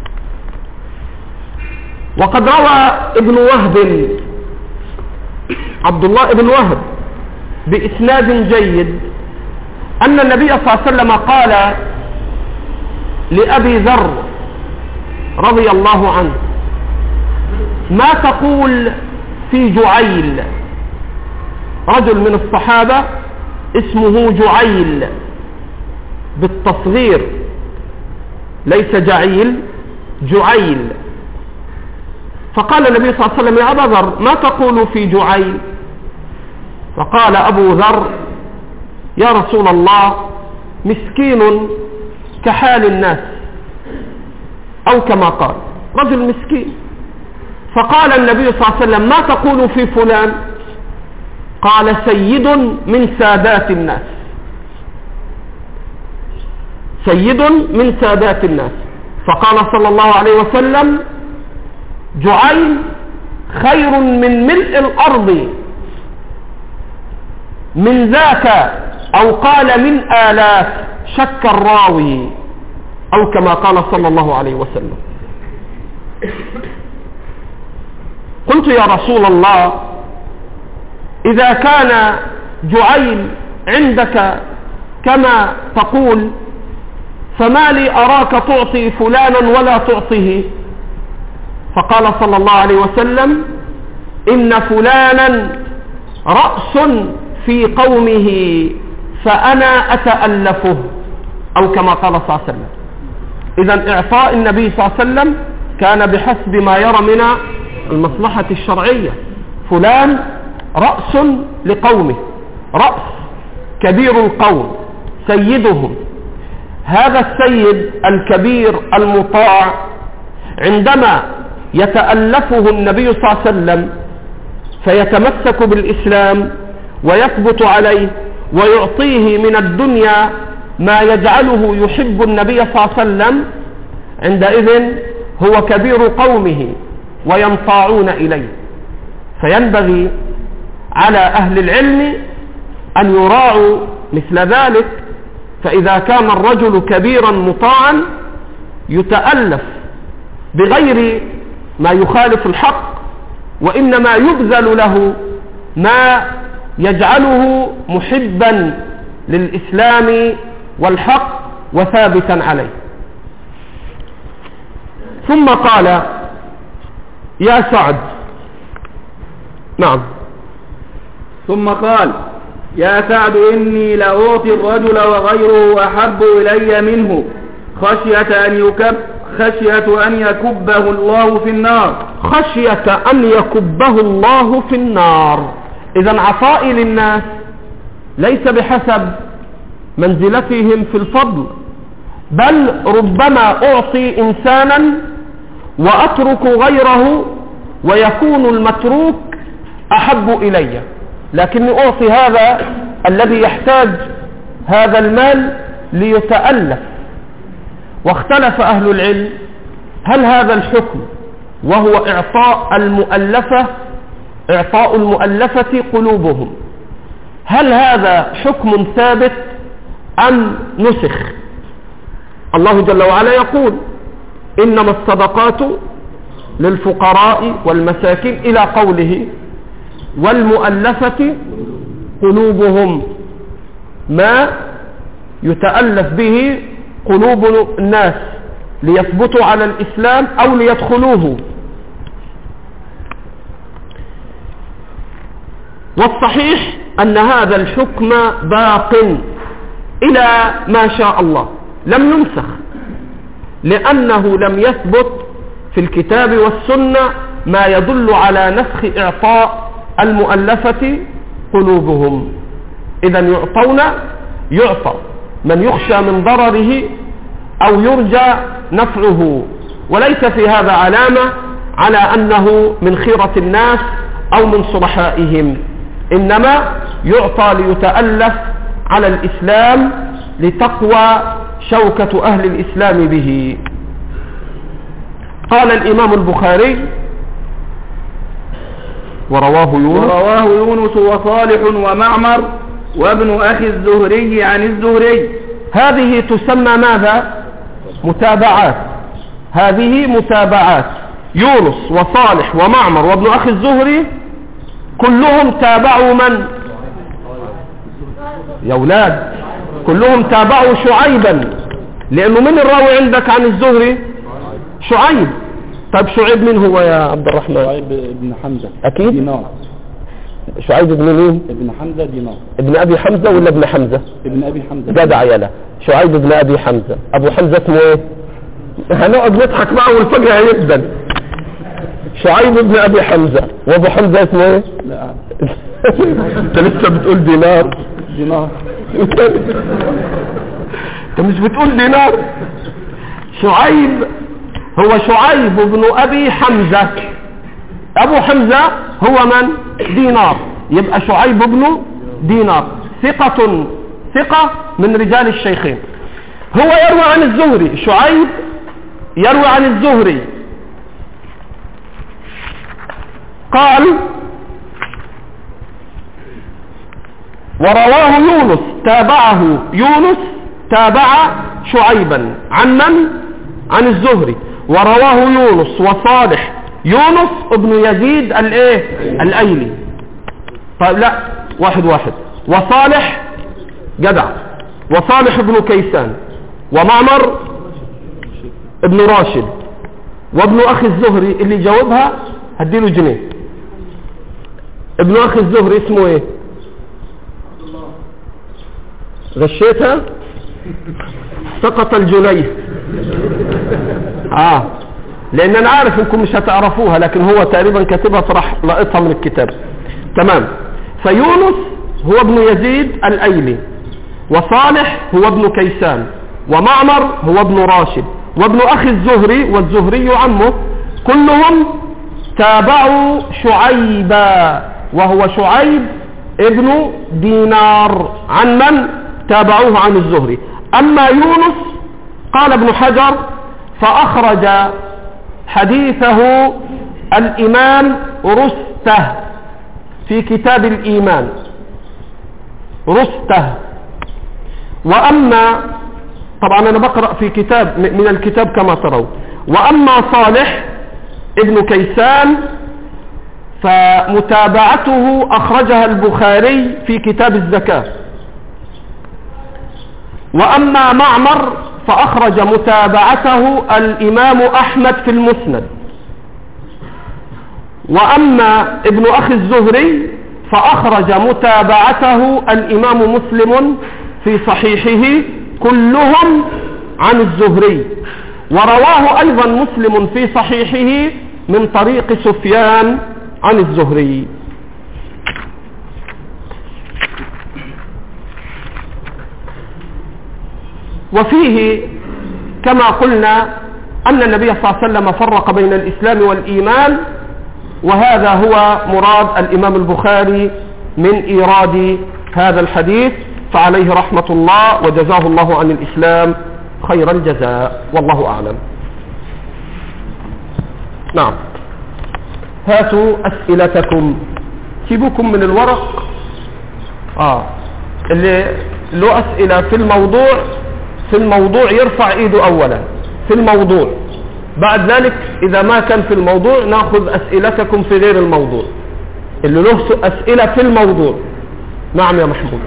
وقد روى ابن وهب، عبد الله بن وهب، بإسناد جيد أن النبي صلى الله عليه وسلم قال لأبي ذر رضي الله عنه: ما تقول في جعيل؟ رجل من الصحابة اسمه جعيل بالتصغير، ليس جعيل، جعيل. فقال النبي صلى الله عليه وسلم: يا أبا ذر، ما تقول في جعيل؟ فقال أبو ذر: يا رسول الله، مسكين كحال الناس، أو كما قال، رجل مسكين. فقال النبي صلى الله عليه وسلم: ما تقول في فلان؟ قال: سيد من سادات الناس، سيد من سادات الناس. فقال صلى الله عليه وسلم: جعيل خير من ملء الأرض من ذاك، أو قال من آلاف، شك الراوي، أو كما قال صلى الله عليه وسلم. قلت: يا رسول الله، إذا كان جعيل عندك كما تقول، فما لي أراك تعطي فلانا ولا تعطيه؟ فقال صلى الله عليه وسلم: إن فلانا رأس في قومه فأنا أتألفه، أو كما قال صلى الله عليه وسلم. إذن إعطاء النبي صلى الله عليه وسلم كان بحسب ما يرى من المصلحة الشرعية. فلان رأس لقومه، رأس كبير القوم سيدهم. هذا السيد الكبير المطاع عندما يتألفه النبي صلى الله عليه وسلم فيتمسك بالإسلام ويثبت عليه ويعطيه من الدنيا ما يجعله يحب النبي صلى الله عليه وسلم، عندئذ هو كبير قومه وينطاعون إليه. فينبغي على أهل العلم أن يراعوا مثل ذلك. فإذا كان الرجل كبيرا مطاعا يتألف بغير ما يخالف الحق، وإنما يبذل له ما يجعله محبا للإسلام والحق وثابتا عليه. ثم قال: يا سعد. نعم. ثم قال: يا سعد إني لأعطي الرجل وغيره أحب إلي منه خشية أن يكبه الله في النار. خشية أن يكبه الله في النار. إذن عطائي للناس ليس بحسب منزلتهم في الفضل، بل ربما أعطي إنسانا وأترك غيره ويكون المتروك أحب إلي، لكني أعطي هذا الذي يحتاج هذا المال ليتألف. واختلف أهل العلم هل هذا الحكم وهو إعطاء المؤلفة قلوبهم، هل هذا حكم ثابت أم نسخ؟ الله جل وعلا يقول: إنما الصدقات للفقراء والمساكين، إلى قوله: والمؤلفة قلوبهم، ما يتألف به قلوب الناس ليثبتوا على الإسلام أو ليدخلوه. والصحيح أن هذا الحكم باق إلى ما شاء الله، لم ينسخ، لأنه لم يثبت في الكتاب والسنة ما يدل على نسخ إعطاء المؤلفة قلوبهم. إذن يعطى من يخشى من ضرره أو يرجى نفعه، وليس في هذا علامة على أنه من خيرة الناس أو من صلحائهم، إنما يعطى ليتألف على الإسلام لتقوى شوكة أهل الإسلام به. قال الإمام البخاري: ورواه يونس وصالح ومعمر وابن أخي الزهري عن الزهري. هذه تسمى ماذا؟ متابعات. هذه متابعات. يونس وصالح ومعمر وابن أخي الزهري كلهم تابعوا من؟ يا أولاد، كلهم تابعوا شعيبا، لأنه من الراوي عندك عن الزهري؟ شعيب. طيب شعيب من هو يا عبد الرحمن؟ شعيب ابن حمزة. أكيد دينار. شعيب ابن مين؟ ابن حمزة دينار. ابن أبي حمزة ولا ابن حمزة؟ ابن أبي حمزة. جدع يلا. شعيب ابن أبي حمزة. أبو حمزة اسمه ايه؟ هنقعد نضحك معه والفجر هيبدأ. شعيب ابن أبي حمزة. وأبو حمزة اسمه ايه؟ لا انت لسه بتقول دينار. انت مش بتقول دينار. شعيب هو شعيب ابن أبي حمزة. أبو حمزة هو من؟ دينار. يبقى شعيب ابن دينار ثقة من رجال الشيخين. هو يروي عن الزهري. شعيب يروي عن الزهري قال: ورواه يونس، تابعه يونس، تابع شعيبا عن من؟ عن الزهري. ورواه يونس وصالح. يونس ابن يزيد الايلي. طيب لا، واحد وصالح جدع. وصالح ابن كيسان. ومعمر ابن راشد. وابن اخي الزهري اللي جاوبها هديله جنيه. ابن اخي الزهري اسمه ايه؟ غشيتها؟ سقط الجنيه. لان انا عارف انكم مش هتعرفوها، لكن هو تقريبا كاتبها فراح لقطها من الكتاب. تمام. فيونس هو ابن يزيد الأيلي، وصالح هو ابن كيسان، ومعمر هو ابن راشد، وابن أخي الزهري والزهري عمه، كلهم تابعوا شعيبا وهو شعيب ابن دينار. عن من تابعوه؟ عن الزهري. أما يونس قال ابن حجر فأخرج حديثه الإمام رسته في كتاب الإيمان، رسته. وأما طبعا أنا بقرأ في كتاب من الكتاب كما ترون. وأما صالح ابن كيسان فمتابعته أخرجها البخاري في كتاب الزكاة. وأما معمر فأخرج متابعته الإمام أحمد في المسند. وأما ابن أخي الزهري فأخرج متابعته الإمام مسلم في صحيحه، كلهم عن الزهري. ورواه أيضا مسلم في صحيحه من طريق سفيان عن الزهري. وفيه كما قلنا أن النبي صلى الله عليه وسلم فرق بين الإسلام والإيمان، وهذا هو مراد الإمام البخاري من إيراد هذا الحديث، فعليه رحمة الله وجزاه الله عن الإسلام خير الجزاء، والله أعلم. نعم، هاتوا أسئلتكم، سيبوكم من الورق. اللي له أسئلة في الموضوع يرفع إيده أولا في الموضوع، بعد ذلك إذا ما كان في الموضوع نأخذ أسئلتكم في غير الموضوع. اللي له أسئلة في الموضوع. نعم يا محمود.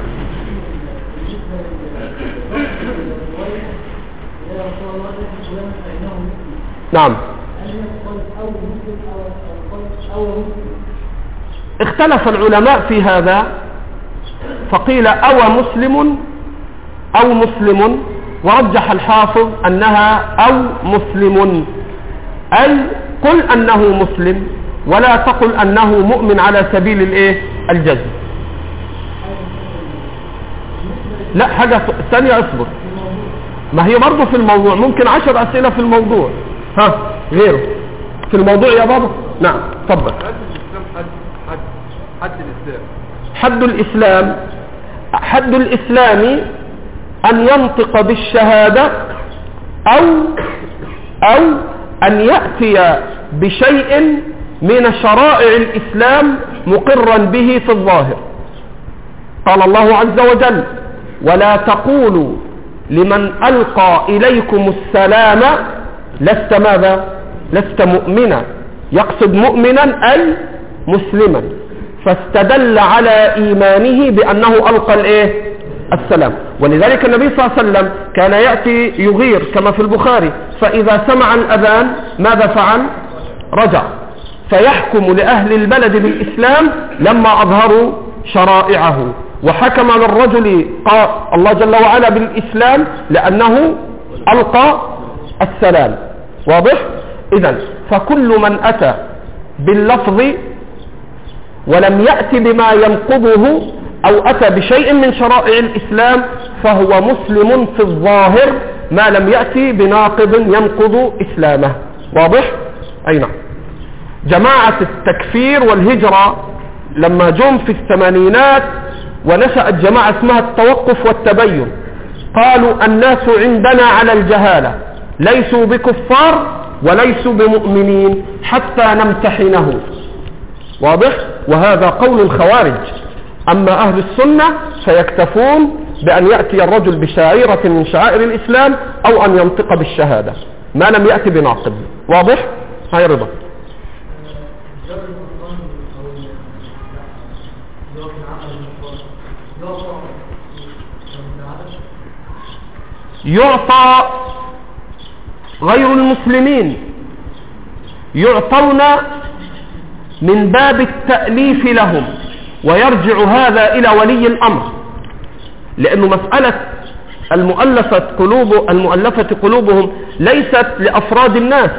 نعم، اختلف العلماء في هذا، فقيل أو مسلم، ورجح الحافظ أنها أو مسلم، أي قل أنه مسلم ولا تقل أنه مؤمن على سبيل الجزم. لا، حاجة ثانية، اصبر، ما هي برضه في الموضوع، ممكن 10 أسئلة في الموضوع. غيره في الموضوع يا بابا. نعم، تفضل. حد الإسلام أن ينطق بالشهادة أو أن يأتي بشيء من شرائع الإسلام مقرا به في الظاهر. قال الله عز وجل: ولا تقولوا لمن ألقى إليكم السلام لست ماذا؟ لست مؤمنا. يقصد مؤمنا أي مسلما، فاستدل على إيمانه بأنه ألقى السلام. ولذلك النبي صلى الله عليه وسلم كان يأتي يغير كما في البخاري، فإذا سمع الأذان ماذا فعل؟ رجع، فيحكم لأهل البلد بالإسلام لما أظهروا شرائعه. وحكم للرجل قال الله جل وعلا بالإسلام لأنه ألقى السلام. واضح؟ إذن فكل من أتى باللفظ ولم يأتي بما ينقضه أو أتى بشيء من شرائع الإسلام فهو مسلم في الظاهر ما لم يأتي بناقض ينقض إسلامه. واضح؟ أي نعم. جماعة التكفير والهجرة لما جم في الثمانينات ونشأت جماعة اسمها التوقف والتبين، قالوا الناس عندنا على الجهالة، ليسوا بكفار وليسوا بمؤمنين حتى نمتحنه. واضح؟ وهذا قول الخوارج. أما أهل السنة فيكتفون بأن يأتي الرجل بشعيرة من شعائر الإسلام أو أن ينطق بالشهادة ما لم يأتي بناقض. واضح؟ هاي رضا. يعطى غير المسلمين، يعطون من باب التأليف لهم، ويرجع هذا إلى ولي الأمر، لأنه مسألة المؤلفة قلوبهم ليست لأفراد الناس،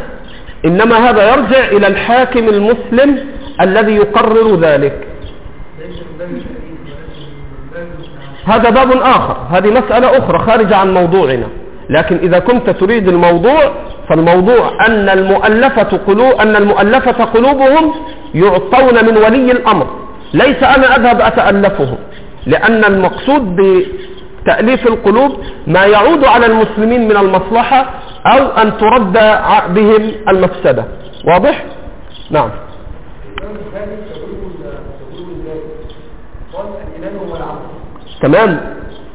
إنما هذا يرجع إلى الحاكم المسلم الذي يقرر ذلك. هذا باب آخر، هذه مسألة أخرى خارجة عن موضوعنا. لكن إذا كنت تريد الموضوع، فالموضوع أن المؤلفة قلوبهم يعطون من ولي الأمر، ليس أنا أذهب أتألفهم، لأن المقصود بتأليف القلوب ما يعود على المسلمين من المصلحة أو أن ترد بهم المفسدة. واضح؟ نعم. تمام.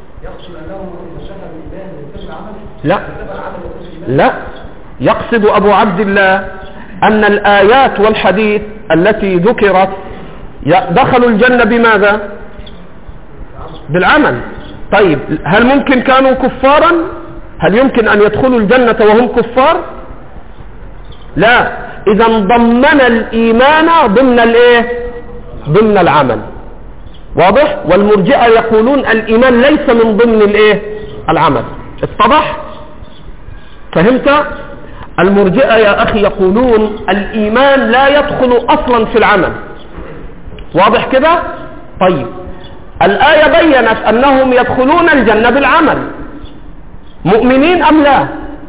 لا، يقصد أبو عبد الله أن الآيات والحديث التي ذكرت دخلوا الجنة بماذا؟ بالعمل. طيب هل ممكن كانوا كفارا؟ هل يمكن أن يدخلوا الجنة وهم كفار؟ لا. إذا ضمن الإيمان ضمن الايه؟ ضمن العمل. واضح؟ والمرجئة يقولون الإيمان ليس من ضمن الايه؟ العمل. اتضح؟ فهمت؟ المرجئة يا أخي يقولون الإيمان لا يدخل أصلا في العمل. واضح كده؟ طيب الآية بيّنت أنهم يدخلون الجنة بالعمل، مؤمنين أم لا؟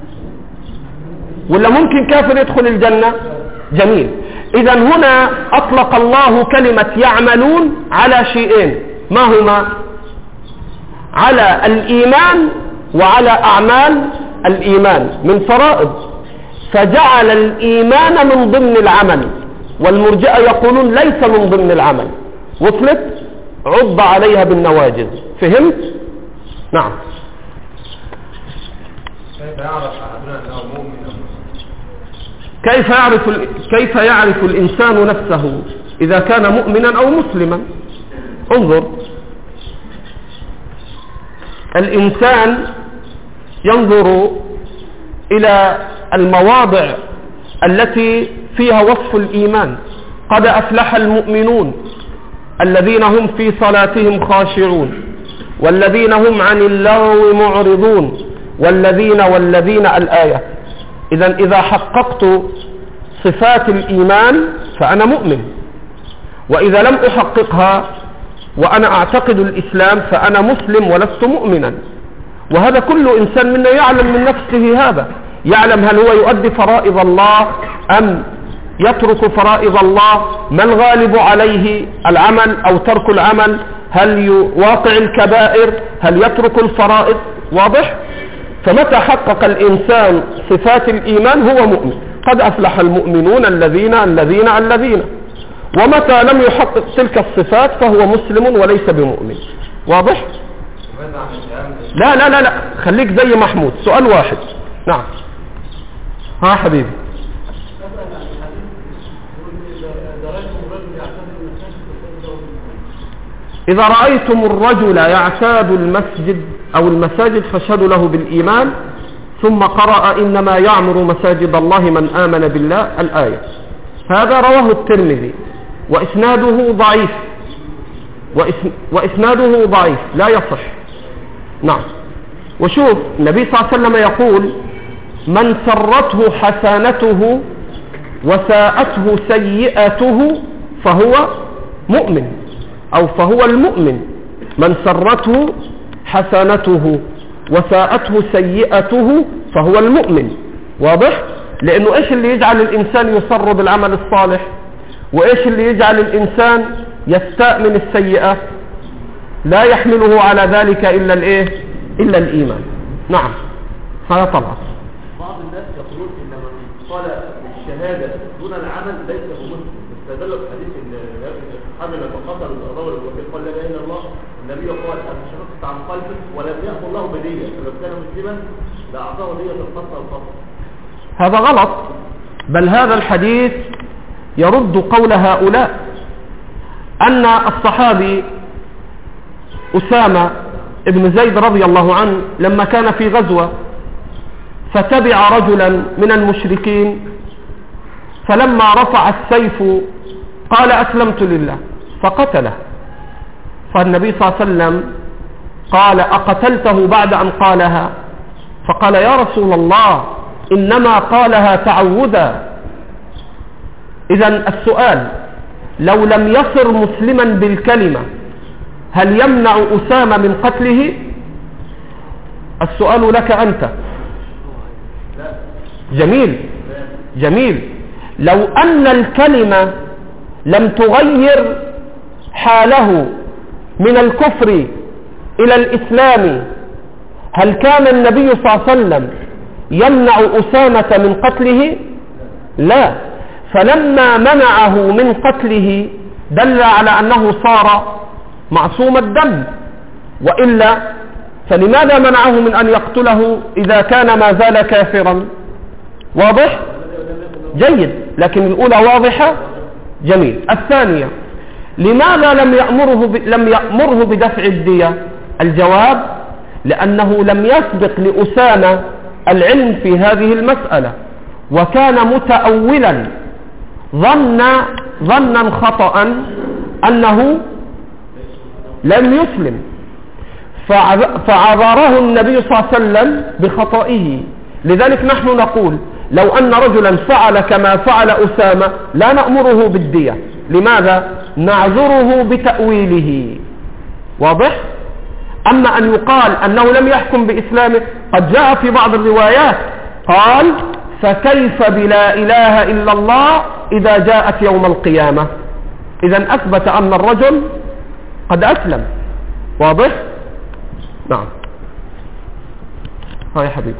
ولا ممكن كافر يدخل الجنة؟ جميل. إذا هنا أطلق الله كلمة يعملون على شيئين، ما هما؟ على الإيمان وعلى أعمال الإيمان من فرائض، فجعل الإيمان من ضمن العمل، والمرجئة يقولون ليس من ضمن العمل. وصلت؟ عض عليها بالنواجذ. فهمت؟ نعم. كيف يعرف الإنسان نفسه إذا كان مؤمنا أو مسلما؟ انظر، الإنسان ينظر إلى المواضع التي فيها وصف الإيمان. قد أفلح المؤمنون الذين هم في صلاتهم خاشعون والذين هم عن اللغو معرضون والذين الآية. إذا حققت صفات الإيمان فأنا مؤمن، وإذا لم أحققها وأنا أعتقد الإسلام فأنا مسلم ولست مؤمنا. وهذا كل إنسان منا يعلم من نفسه هذا، يعلم هل هو يؤدي فرائض الله أم يترك فرائض الله، ما الغالب عليه العمل أو ترك العمل، هل يواقع الكبائر، هل يترك الفرائض. واضح؟ فمتى حقق الإنسان صفات الإيمان هو مؤمن. قد أفلح المؤمنون الذين ومتى لم يحقق تلك الصفات فهو مسلم وليس بمؤمن. واضح؟ لا خليك زي محمود، سؤال واحد. نعم. ها حبيبي. إذا رأيتم الرجل يعتاد المسجد أو المساجد فاشهدوا له بالإيمان، ثم قرأ إنما يعمر مساجد الله من آمن بالله الآية. هذا رواه الترمذي وإسناده ضعيف لا يصح. نعم. وشوف النبي صلى الله عليه وسلم يقول من سرته حسنته وساءته سيئته فهو مؤمن، أو فهو المؤمن. من سرته حسنته وساءته سيئته فهو المؤمن. واضح؟ لأنه إيش اللي يجعل الإنسان يسر بالعمل الصالح، وإيش اللي يجعل الإنسان يستاء من السيئة؟ لا يحمله على ذلك إلا الإيمان. نعم. هذا طبعا. بعض الناس يقولون إن من قال بالشهادة دون العمل ليس بمسلم، استدلوا بحديث الصحابي لما قتل الرجل وقال لا اله الا الله، النبي قال انا شققت عن قلبه ولم يأخذ الله بدية، فلو كان مسلما لأعطاه دية الخطأ. هذا غلط، بل هذا الحديث يرد قول هؤلاء أن الصحابي أسامة ابن زيد رضي الله عنه لما كان في غزوة فتبع رجلا من المشركين، فلما رفع السيف قال أسلمت لله فقتله، فالنبي صلى الله عليه وسلم قال أقتلته بعد أن قالها؟ فقال يا رسول الله إنما قالها تعوذا. إذن السؤال لو لم يصر مسلما بالكلمة هل يمنع أسامة من قتله؟ السؤال لك أنت. جميل جميل. لو أن الكلمة لم تغير حاله من الكفر إلى الإسلام، هل كان النبي صلى الله عليه وسلم يمنع أسامة من قتله؟ لا. فلما منعه من قتله دل على أنه صار معصوم الدم، وإلا فلماذا منعه من أن يقتله إذا كان ما زال كافرا؟ واضح؟ جيد. لكن الأولى واضحة. جميل. الثانية، لماذا لم يأمره بدفع الدية؟ الجواب: لأنه لم يسبق لأسامة العلم في هذه المسألة، وكان متأولا ظنا خطأ أنه لم يسلم، فعذره النبي صلى الله عليه وسلم بخطئه. لذلك نحن نقول لو أن رجلا فعل كما فعل أسامة لا نأمره بالدية. لماذا؟ نعذره بتأويله. واضح؟ أما أن يقال أنه لم يحكم بإسلامه، قد جاء في بعض الروايات قال: فكيف بلا إله إلا الله إذا جاءت يوم القيامة. إذن أثبت أن الرجل قد أسلم. واضح؟ نعم. هاي حبيبي.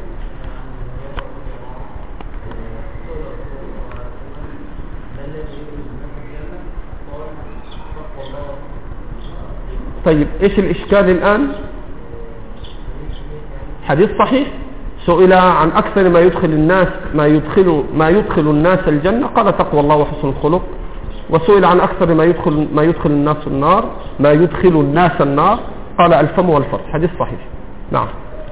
طيب ايش الاشكال الان؟ حديث صحيح سئل عن اكثر ما يدخل الناس الجنة، قال تقوى الله وحسن الخلق. وسئل عن اكثر ما يدخل الناس النار، قال الفم والفرج. حديث صحيح. نعم.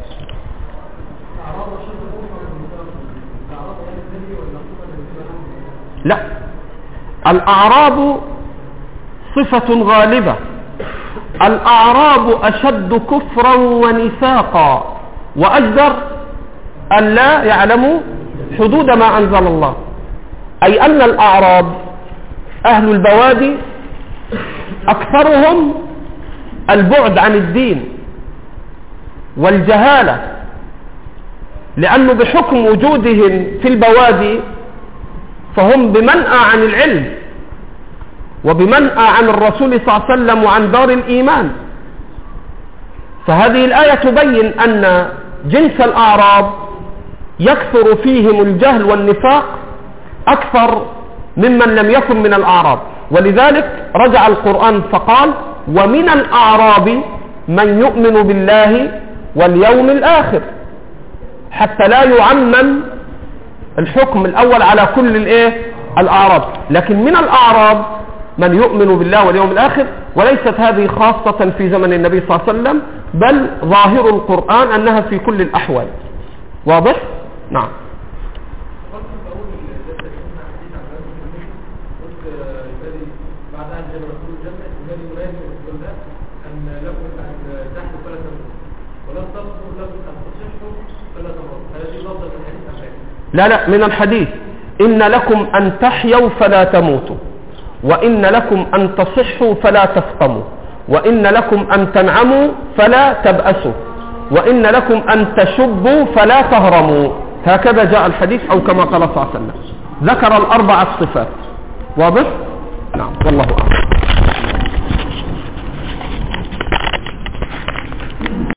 لا، الاعراب صفة غالبة. الأعراب أشد كفرا ونفاقا وأجدر أن لا يعلموا حدود ما أنزل الله. أي أن الأعراب أهل البوادي أكثرهم البعد عن الدين والجهالة، لأنه بحكم وجودهم في البوادي فهم بمنأى عن العلم وبمنأى عن الرسول صلى الله عليه وسلم وعن دار الإيمان. فهذه الآية تبين أن جنس الأعراب يكثر فيهم الجهل والنفاق أكثر ممن لم يكن من الأعراب. ولذلك رجع القرآن فقال: ومن الأعراب من يؤمن بالله واليوم الآخر، حتى لا يعمم الحكم الأول على كل الأعراب. لكن من الأعراب من يؤمن بالله واليوم الآخر، وليست هذه خاصة في زمن النبي صلى الله عليه وسلم، بل ظاهر القرآن أنها في كل الأحوال. واضح؟ نعم. لا، من الحديث: إن لكم أن تحيوا فلا تموتوا، وإن لكم أن تصحوا فلا تسقموا، وإن لكم أن تنعموا فلا تبأسوا، وإن لكم أن تشبوا فلا تهرموا. هكذا جاء الحديث، أو كما قال صلى الله عليه وسلم. ذكر الأربع الصفات. واضح؟ نعم. والله أعلم.